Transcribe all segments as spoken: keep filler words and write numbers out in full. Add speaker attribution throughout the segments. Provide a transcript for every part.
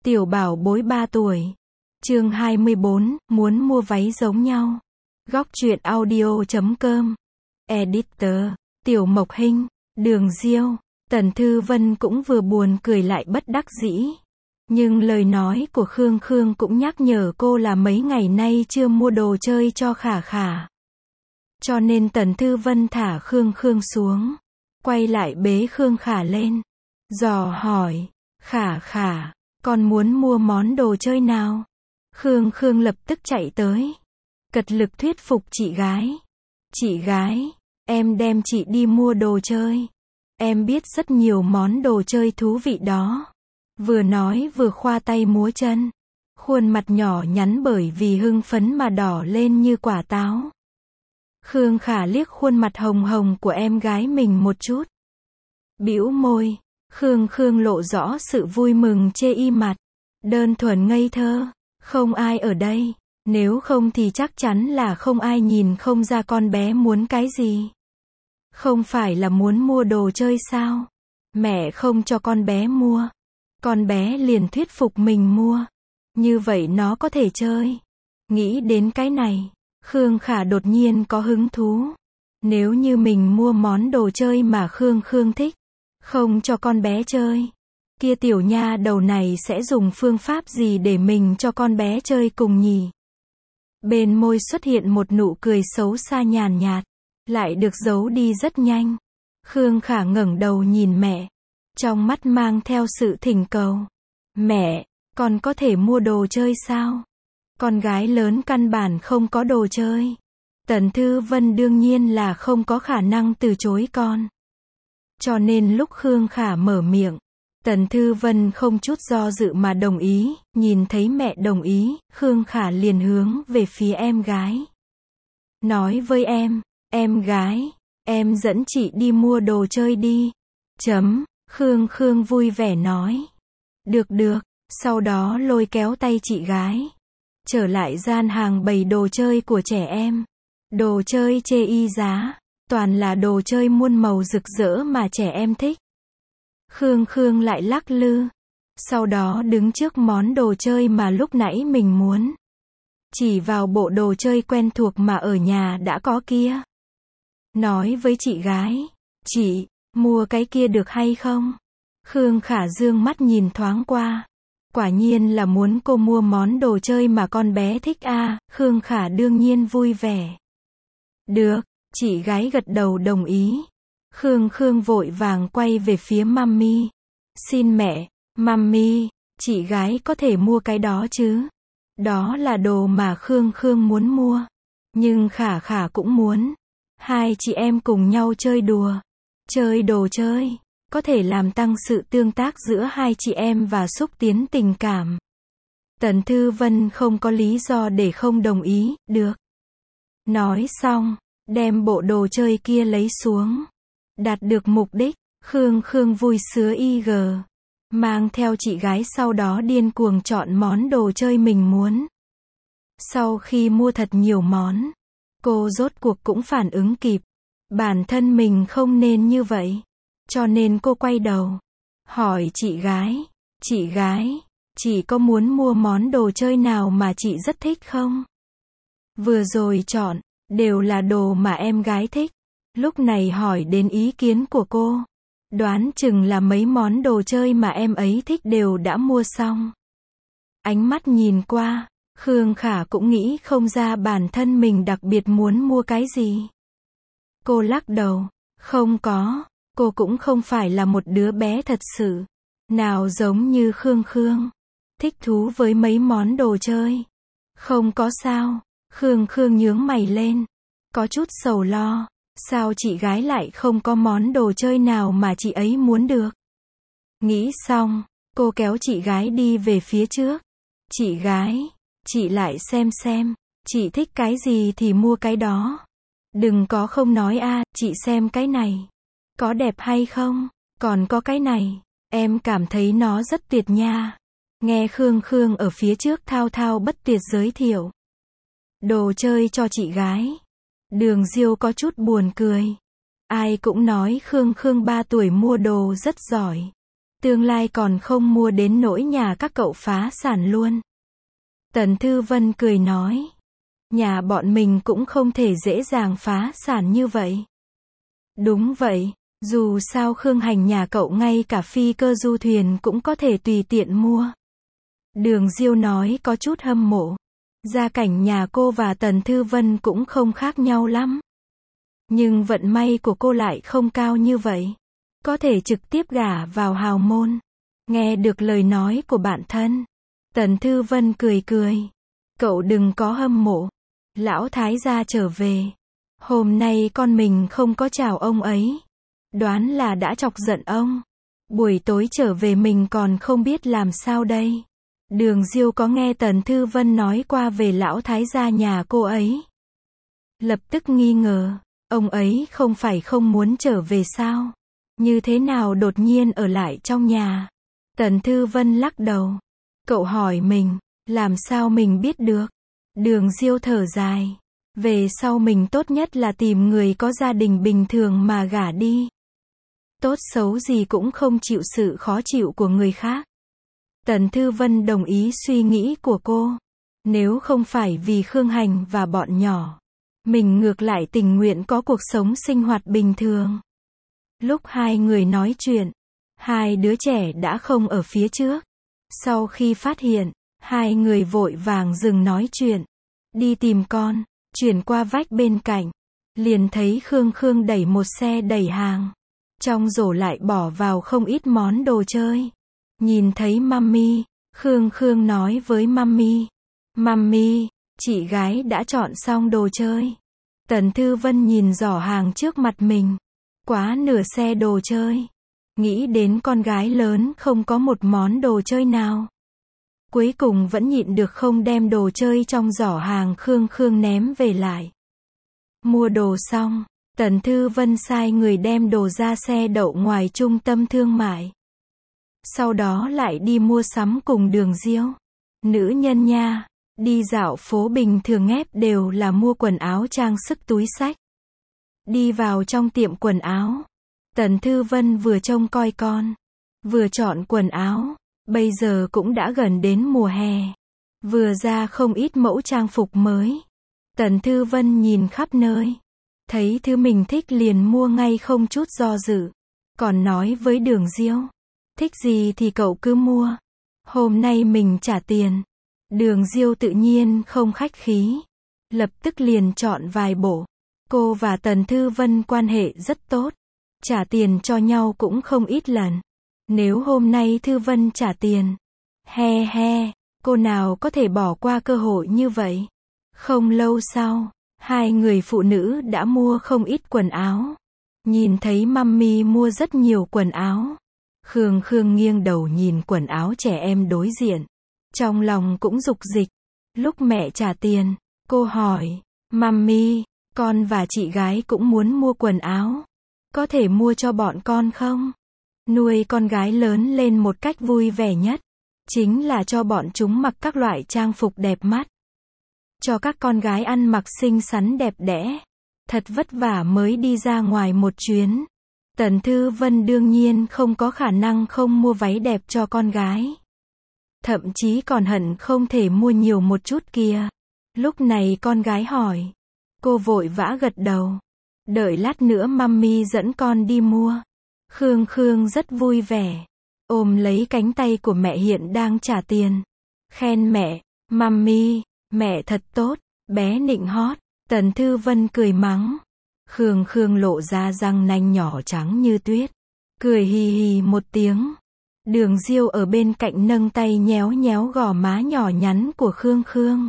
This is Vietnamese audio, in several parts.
Speaker 1: Tiểu bảo bối ba tuổi. Chương hai mươi bốn, muốn mua váy giống nhau. Góc truyện audio chấm com. Editor, Tiểu Mộc Hinh, Đường Diêu. Tần Thư Vân cũng vừa buồn cười lại bất đắc dĩ. Nhưng lời nói của Khương Khương cũng nhắc nhở cô là mấy ngày nay chưa mua đồ chơi cho Khả Khả. Cho nên Tần Thư Vân thả Khương Khương xuống. Quay lại bế Khương Khả lên. Dò hỏi, Khả Khả, con muốn mua món đồ chơi nào? Khương Khương lập tức chạy tới. Cật lực thuyết phục chị gái. Chị gái, em đem chị đi mua đồ chơi. Em biết rất nhiều món đồ chơi thú vị đó. Vừa nói vừa khoa tay múa chân. Khuôn mặt nhỏ nhắn bởi vì hưng phấn mà đỏ lên như quả táo. Khương Khả liếc khuôn mặt hồng hồng của em gái mình một chút. Bĩu môi. Khương Khương lộ rõ sự vui mừng chê y mặt. Đơn thuần ngây thơ. Không ai ở đây. Nếu không thì chắc chắn là không ai nhìn không ra con bé muốn cái gì. Không phải là muốn mua đồ chơi sao? Mẹ không cho con bé mua. Con bé liền thuyết phục mình mua. Như vậy nó có thể chơi. Nghĩ đến cái này, Khương Khả đột nhiên có hứng thú. Nếu như mình mua món đồ chơi mà Khương Khương thích, không cho con bé chơi, kia tiểu nha đầu này sẽ dùng phương pháp gì để mình cho con bé chơi cùng nhỉ? Bên môi xuất hiện một nụ cười xấu xa nhàn nhạt, lại được giấu đi rất nhanh. Khương Khả ngẩng đầu nhìn mẹ, trong mắt mang theo sự thỉnh cầu. Mẹ, con có thể mua đồ chơi sao? Con gái lớn căn bản không có đồ chơi. Tần Thư Vân đương nhiên là không có khả năng từ chối con. Cho nên lúc Khương Khả mở miệng, Tần Thư Vân không chút do dự mà đồng ý. Nhìn thấy mẹ đồng ý, Khương Khả liền hướng về phía em gái. Nói với em, em gái, em dẫn chị đi mua đồ chơi đi. Chấm, Khương Khương vui vẻ nói. Được được, sau đó lôi kéo tay chị gái. Trở lại gian hàng bày đồ chơi của trẻ em. Đồ chơi chê y giá, toàn là đồ chơi muôn màu rực rỡ mà trẻ em thích. Khương Khương lại lắc lư. Sau đó đứng trước món đồ chơi mà lúc nãy mình muốn. Chỉ vào bộ đồ chơi quen thuộc mà ở nhà đã có kia. Nói với chị gái, chị, mua cái kia được hay không? Khương Khả dương mắt nhìn thoáng qua. Quả nhiên là muốn cô mua món đồ chơi mà con bé thích à, Khương Khả đương nhiên vui vẻ. Được, chị gái gật đầu đồng ý. Khương Khương vội vàng quay về phía mami. Xin mẹ, mami, chị gái có thể mua cái đó chứ? Đó là đồ mà Khương Khương muốn mua. Nhưng Khả Khả cũng muốn. Hai chị em cùng nhau chơi đùa. Chơi đồ chơi. Có thể làm tăng sự tương tác giữa hai chị em và xúc tiến tình cảm. Tần Thư Vân không có lý do để không đồng ý, được. Nói xong, đem bộ đồ chơi kia lấy xuống. Đạt được mục đích, Khương Khương vui sứa y gờ. Mang theo chị gái sau đó điên cuồng chọn món đồ chơi mình muốn. Sau khi mua thật nhiều món, cô rốt cuộc cũng phản ứng kịp. Bản thân mình không nên như vậy. Cho nên cô quay đầu. Hỏi chị gái. Chị gái, chị có muốn mua món đồ chơi nào mà chị rất thích không? Vừa rồi chọn, đều là đồ mà em gái thích. Lúc này hỏi đến ý kiến của cô. Đoán chừng là mấy món đồ chơi mà em ấy thích đều đã mua xong. Ánh mắt nhìn qua, Khương Khả cũng nghĩ không ra bản thân mình đặc biệt muốn mua cái gì. Cô lắc đầu. Không có. Cô cũng không phải là một đứa bé thật sự. Nào giống như Khương Khương. Thích thú với mấy món đồ chơi. Không có sao. Khương Khương nhướng mày lên. Có chút sầu lo. Sao chị gái lại không có món đồ chơi nào mà chị ấy muốn được? Nghĩ xong, cô kéo chị gái đi về phía trước. Chị gái, chị lại xem xem. Chị thích cái gì thì mua cái đó. Đừng có không nói a, à, chị xem cái này. Có đẹp hay không? Còn có cái này, em cảm thấy nó rất tuyệt nha. Nghe Khương Khương ở phía trước thao thao bất tuyệt giới thiệu. Đồ chơi cho chị gái. Đường Diêu có chút buồn cười. Ai cũng nói Khương Khương ba tuổi mua đồ rất giỏi. Tương lai còn không mua đến nỗi nhà các cậu phá sản luôn. Tần Thư Vân cười nói. Nhà bọn mình cũng không thể dễ dàng phá sản như vậy. Đúng vậy, dù sao Khương Hành nhà cậu ngay cả phi cơ du thuyền cũng có thể tùy tiện mua. Đường Diêu nói có chút hâm mộ. Gia cảnh nhà cô và Tần Thư Vân cũng không khác nhau lắm. Nhưng vận may của cô lại không cao như vậy. Có thể trực tiếp gả vào hào môn. Nghe được lời nói của bạn thân, Tần Thư Vân cười cười. Cậu đừng có hâm mộ. Lão thái gia trở về. Hôm nay con mình không có chào ông ấy. Đoán là đã chọc giận ông. Buổi tối trở về mình còn không biết làm sao đây. Đường Diêu có nghe Tần Thư Vân nói qua về lão thái gia nhà cô ấy. Lập tức nghi ngờ. Ông ấy không phải không muốn trở về sao? Như thế nào đột nhiên ở lại trong nhà? Tần Thư Vân lắc đầu. Cậu hỏi mình, làm sao mình biết được? Đường Diêu thở dài. Về sau mình tốt nhất là tìm người có gia đình bình thường mà gả đi. Tốt xấu gì cũng không chịu sự khó chịu của người khác. Tần Thư Vân đồng ý suy nghĩ của cô. Nếu không phải vì Khương Hành và bọn nhỏ, mình ngược lại tình nguyện có cuộc sống sinh hoạt bình thường. Lúc hai người nói chuyện, hai đứa trẻ đã không ở phía trước. Sau khi phát hiện, hai người vội vàng dừng nói chuyện. Đi tìm con, chuyển qua vách bên cạnh. Liền thấy Khương Khương đẩy một xe đẩy hàng. Trong rổ lại bỏ vào không ít món đồ chơi. Nhìn thấy Mummy, Khương Khương nói với Mummy. Mummy, chị gái đã chọn xong đồ chơi. Tần Thư Vân nhìn giỏ hàng trước mặt mình. Quá nửa xe đồ chơi. Nghĩ đến con gái lớn không có một món đồ chơi nào. Cuối cùng vẫn nhịn được không đem đồ chơi trong giỏ hàng Khương Khương ném về lại. Mua đồ xong, Tần Thư Vân sai người đem đồ ra xe đậu ngoài trung tâm thương mại. Sau đó lại đi mua sắm cùng Đường Diêu. Nữ nhân nha, đi dạo phố bình thường ép đều là mua quần áo trang sức túi xách. Đi vào trong tiệm quần áo, Tần Thư Vân vừa trông coi con, vừa chọn quần áo. Bây giờ cũng đã gần đến mùa hè. Vừa ra không ít mẫu trang phục mới. Tần Thư Vân nhìn khắp nơi. Thấy thứ mình thích liền mua ngay không chút do dự. Còn nói với Đường Diêu. Thích gì thì cậu cứ mua. Hôm nay mình trả tiền. Đường Diêu tự nhiên không khách khí. Lập tức liền chọn vài bộ. Cô và Tần Thư Vân quan hệ rất tốt. Trả tiền cho nhau cũng không ít lần. Nếu hôm nay Thư Vân trả tiền, he he, cô nào có thể bỏ qua cơ hội như vậy. Không lâu sau, hai người phụ nữ đã mua không ít quần áo. Nhìn thấy Mummy mua rất nhiều quần áo. Khương Khương nghiêng đầu nhìn quần áo trẻ em đối diện. Trong lòng cũng dục dịch. Lúc mẹ trả tiền, cô hỏi, Mummy, con và chị gái cũng muốn mua quần áo. Có thể mua cho bọn con không? Nuôi con gái lớn lên một cách vui vẻ nhất, chính là cho bọn chúng mặc các loại trang phục đẹp mắt. Cho các con gái ăn mặc xinh xắn đẹp đẽ. Thật vất vả mới đi ra ngoài một chuyến. Tần Thư Vân đương nhiên không có khả năng không mua váy đẹp cho con gái. Thậm chí còn hận không thể mua nhiều một chút kia. Lúc này con gái hỏi. Cô vội vã gật đầu. Đợi lát nữa Mummy dẫn con đi mua. Khương Khương rất vui vẻ. Ôm lấy cánh tay của mẹ hiện đang trả tiền. Khen mẹ, Mummy, mẹ thật tốt, bé nịnh hót. Tần Thư Vân cười mắng. Khương Khương lộ ra răng nanh nhỏ trắng như tuyết. Cười hì hì một tiếng. Đường Diêu ở bên cạnh nâng tay nhéo nhéo gò má nhỏ nhắn của Khương Khương.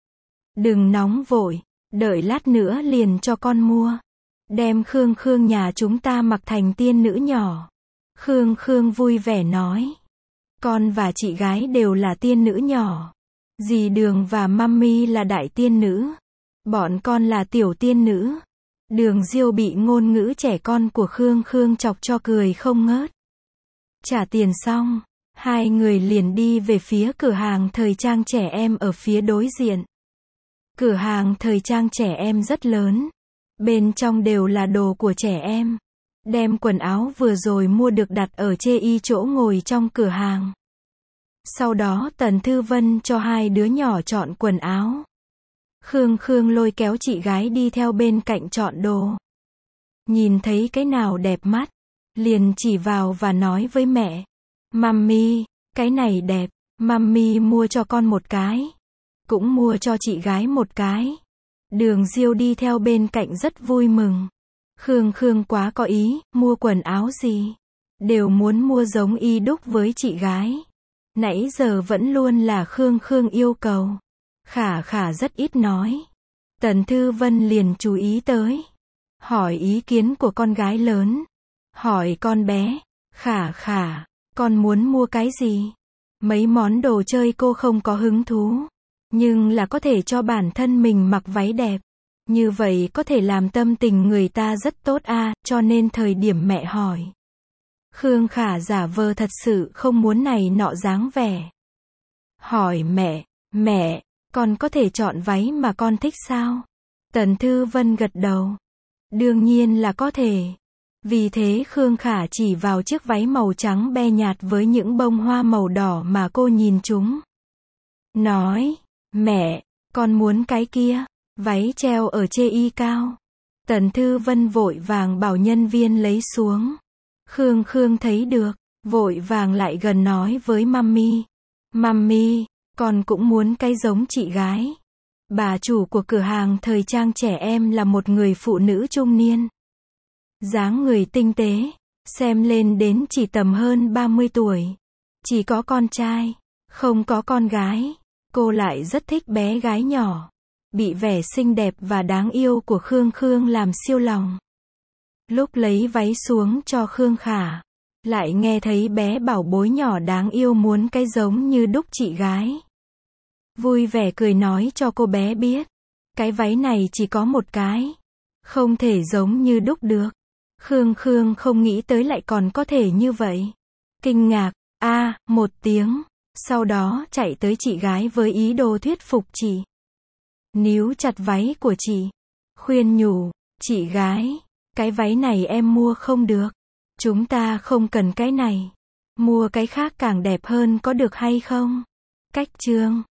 Speaker 1: Đừng nóng vội, đợi lát nữa liền cho con mua. Đem Khương Khương nhà chúng ta mặc thành tiên nữ nhỏ. Khương Khương vui vẻ nói. Con và chị gái đều là tiên nữ nhỏ. Dì Đường và Mummy là đại tiên nữ. Bọn con là tiểu tiên nữ. Đường Diêu bị ngôn ngữ trẻ con của Khương Khương chọc cho cười không ngớt. Trả tiền xong, hai người liền đi về phía cửa hàng thời trang trẻ em ở phía đối diện. Cửa hàng thời trang trẻ em rất lớn. Bên trong đều là đồ của trẻ em. đem quần áo vừa rồi mua được đặt ở chê y chỗ ngồi trong cửa hàng. Sau đó Tần Thư Vân cho hai đứa nhỏ chọn quần áo. Khương Khương lôi kéo chị gái đi theo bên cạnh chọn đồ. Nhìn thấy cái nào đẹp mắt, liền chỉ vào và nói với mẹ. Mummy, cái này đẹp, Mummy mua cho con một cái. Cũng mua cho chị gái một cái. Đường Diêu đi theo bên cạnh rất vui mừng. Khương Khương quá có ý, mua quần áo gì? Đều muốn mua giống y đúc với chị gái. Nãy giờ vẫn luôn là Khương Khương yêu cầu. Khả Khả rất ít nói. Tần Thư Vân liền chú ý tới. Hỏi ý kiến của con gái lớn. Hỏi con bé. Khả Khả, con muốn mua cái gì? Mấy món đồ chơi cô không có hứng thú. Nhưng là có thể cho bản thân mình mặc váy đẹp. Như vậy có thể làm tâm tình người ta rất tốt à, cho nên thời điểm mẹ hỏi. Khương Khả giả vờ thật sự không muốn này nọ dáng vẻ. Hỏi mẹ, mẹ, con có thể chọn váy mà con thích sao? Tần Thư Vân gật đầu. Đương nhiên là có thể. Vì thế Khương Khả chỉ vào chiếc váy màu trắng be nhạt với những bông hoa màu đỏ mà cô nhìn chúng. Nói, mẹ, con muốn cái kia, váy treo ở chê y cao. Tần Thư Vân vội vàng bảo nhân viên lấy xuống. Khương Khương thấy được, vội vàng lại gần nói với Mummy. Mummy, con cũng muốn cái giống chị gái. Bà chủ của cửa hàng thời trang trẻ em là một người phụ nữ trung niên. Dáng người tinh tế, xem lên đến chỉ tầm hơn ba mươi tuổi. Chỉ có con trai, không có con gái. Cô lại rất thích bé gái nhỏ. Bị vẻ xinh đẹp và đáng yêu của Khương Khương làm siêu lòng. Lúc lấy váy xuống cho Khương Khả, lại nghe thấy bé bảo bối nhỏ đáng yêu muốn cái giống như đúc chị gái. Vui vẻ cười nói cho cô bé biết. Cái váy này chỉ có một cái. Không thể giống như đúc được. Khương Khương không nghĩ tới lại còn có thể như vậy. Kinh ngạc, a à, một tiếng. Sau đó chạy tới chị gái với ý đồ thuyết phục chị. Níu chặt váy của chị. Khuyên nhủ, chị gái, cái váy này em mua không được. Chúng ta không cần cái này. Mua cái khác càng đẹp hơn có được hay không? Cách chương